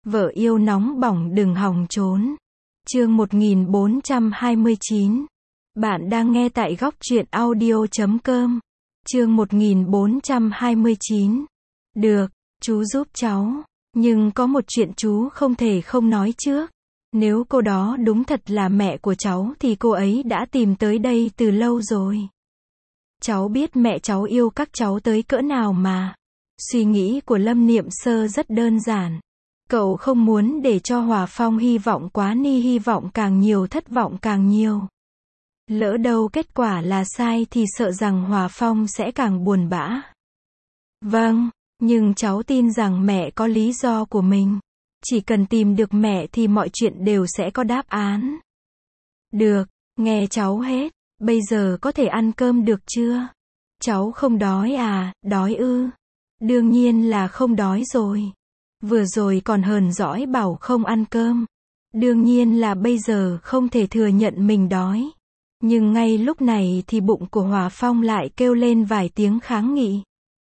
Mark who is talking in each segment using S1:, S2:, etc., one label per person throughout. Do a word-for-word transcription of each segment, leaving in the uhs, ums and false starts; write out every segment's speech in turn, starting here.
S1: Vợ yêu nóng bỏng đừng hòng trốn. Chương một nghìn bốn trăm hai mươi chín. Bạn đang nghe tại góc truyện audio chấm com. Chương một nghìn bốn trăm hai mươi chín. Được, chú giúp cháu. Nhưng có một chuyện chú không thể không nói trước. Nếu cô đó đúng thật là mẹ của cháu thì cô ấy đã tìm tới đây từ lâu rồi. Cháu biết mẹ cháu yêu các cháu tới cỡ nào mà. Suy nghĩ của Lâm Niệm Sơ rất đơn giản. Cậu không muốn để cho Hòa Phong hy vọng quá ni hy vọng càng nhiều thất vọng càng nhiều. Lỡ đâu kết quả là sai thì sợ rằng Hòa Phong sẽ càng buồn bã. Vâng, nhưng cháu tin rằng mẹ có lý do của mình. Chỉ cần tìm được mẹ thì mọi chuyện đều sẽ có đáp án. Được, nghe cháu hết. Bây giờ có thể ăn cơm được chưa? Cháu không đói à, đói ư? Đương nhiên là không đói rồi. Vừa rồi còn hờn dỗi bảo không ăn cơm. Đương nhiên là bây giờ không thể thừa nhận mình đói. Nhưng ngay lúc này thì bụng của Hòa Phong lại kêu lên vài tiếng kháng nghị.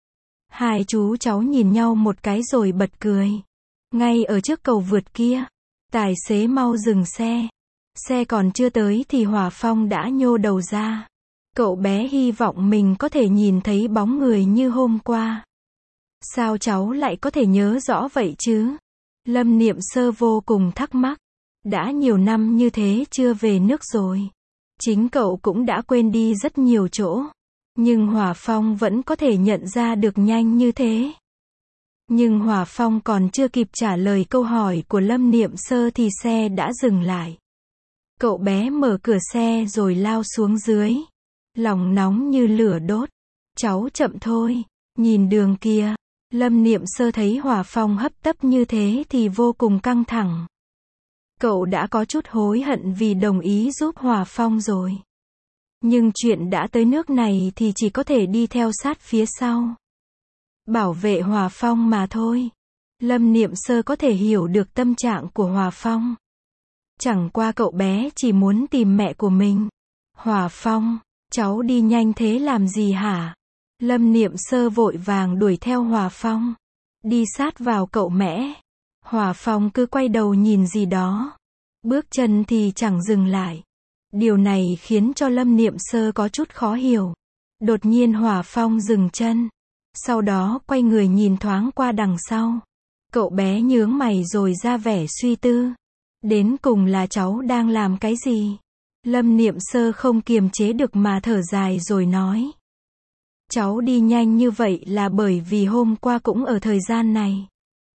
S1: Hai chú cháu nhìn nhau một cái rồi bật cười. Ngay ở trước cầu vượt kia, tài xế mau dừng xe. Xe còn chưa tới thì Hòa Phong đã nhô đầu ra. Cậu bé hy vọng mình có thể nhìn thấy bóng người như hôm qua. Sao cháu lại có thể nhớ rõ vậy chứ? Lâm Niệm Sơ vô cùng thắc mắc. Đã nhiều năm như thế chưa về nước rồi. Chính cậu cũng đã quên đi rất nhiều chỗ. Nhưng Hòa Phong vẫn có thể nhận ra được nhanh như thế. Nhưng Hòa Phong còn chưa kịp trả lời câu hỏi của Lâm Niệm Sơ thì xe đã dừng lại. Cậu bé mở cửa xe rồi lao xuống dưới. Lòng nóng như lửa đốt. Cháu chậm thôi. Nhìn đường kia. Lâm Niệm Sơ thấy Hòa Phong hấp tấp như thế thì vô cùng căng thẳng. Cậu đã có chút hối hận vì đồng ý giúp Hòa Phong rồi. Nhưng chuyện đã tới nước này thì chỉ có thể đi theo sát phía sau. Bảo vệ Hòa Phong mà thôi. Lâm Niệm Sơ có thể hiểu được tâm trạng của Hòa Phong. Chẳng qua cậu bé chỉ muốn tìm mẹ của mình. Hòa Phong, cháu đi nhanh thế làm gì hả? Lâm Niệm Sơ vội vàng đuổi theo Hòa Phong. Đi sát vào cậu mẽ. Hòa Phong cứ quay đầu nhìn gì đó. Bước chân thì chẳng dừng lại. Điều này khiến cho Lâm Niệm Sơ có chút khó hiểu. Đột nhiên Hòa Phong dừng chân. Sau đó quay người nhìn thoáng qua đằng sau. Cậu bé nhướng mày rồi ra vẻ suy tư. Đến cùng là cháu đang làm cái gì? Lâm Niệm Sơ không kiềm chế được mà thở dài rồi nói. Cháu đi nhanh như vậy là bởi vì hôm qua cũng ở thời gian này.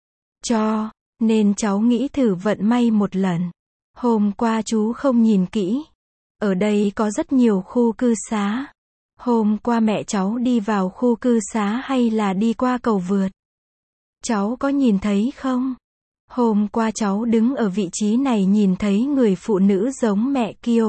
S1: Cho, nên cháu nghĩ thử vận may một lần. Hôm qua chú không nhìn kỹ. Ở đây có rất nhiều khu cư xá. Hôm qua mẹ cháu đi vào khu cư xá hay là đi qua cầu vượt? Cháu có nhìn thấy không? Hôm qua cháu đứng ở vị trí này nhìn thấy người phụ nữ giống mẹ kia.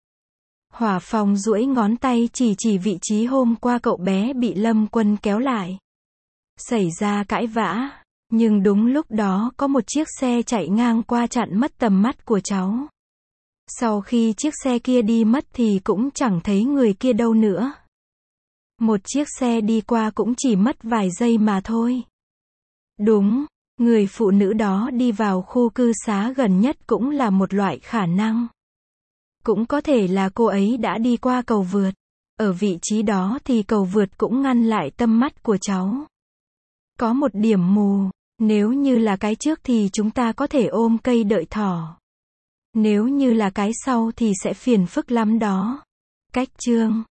S1: Hòa Phong duỗi ngón tay chỉ chỉ vị trí hôm qua cậu bé bị Lâm Quân kéo lại. Xảy ra cãi vã, nhưng đúng lúc đó có một chiếc xe chạy ngang qua chặn mất tầm mắt của cháu. Sau khi chiếc xe kia đi mất thì cũng chẳng thấy người kia đâu nữa. Một chiếc xe đi qua cũng chỉ mất vài giây mà thôi. Đúng, người phụ nữ đó đi vào khu cư xá gần nhất cũng là một loại khả năng. Cũng có thể là cô ấy đã đi qua cầu vượt. Ở vị trí đó thì cầu vượt cũng ngăn lại tầm mắt của cháu. Có một điểm mù, nếu như là cái trước thì chúng ta có thể ôm cây đợi thỏ. Nếu như là cái sau thì sẽ phiền phức lắm đó. Cách chương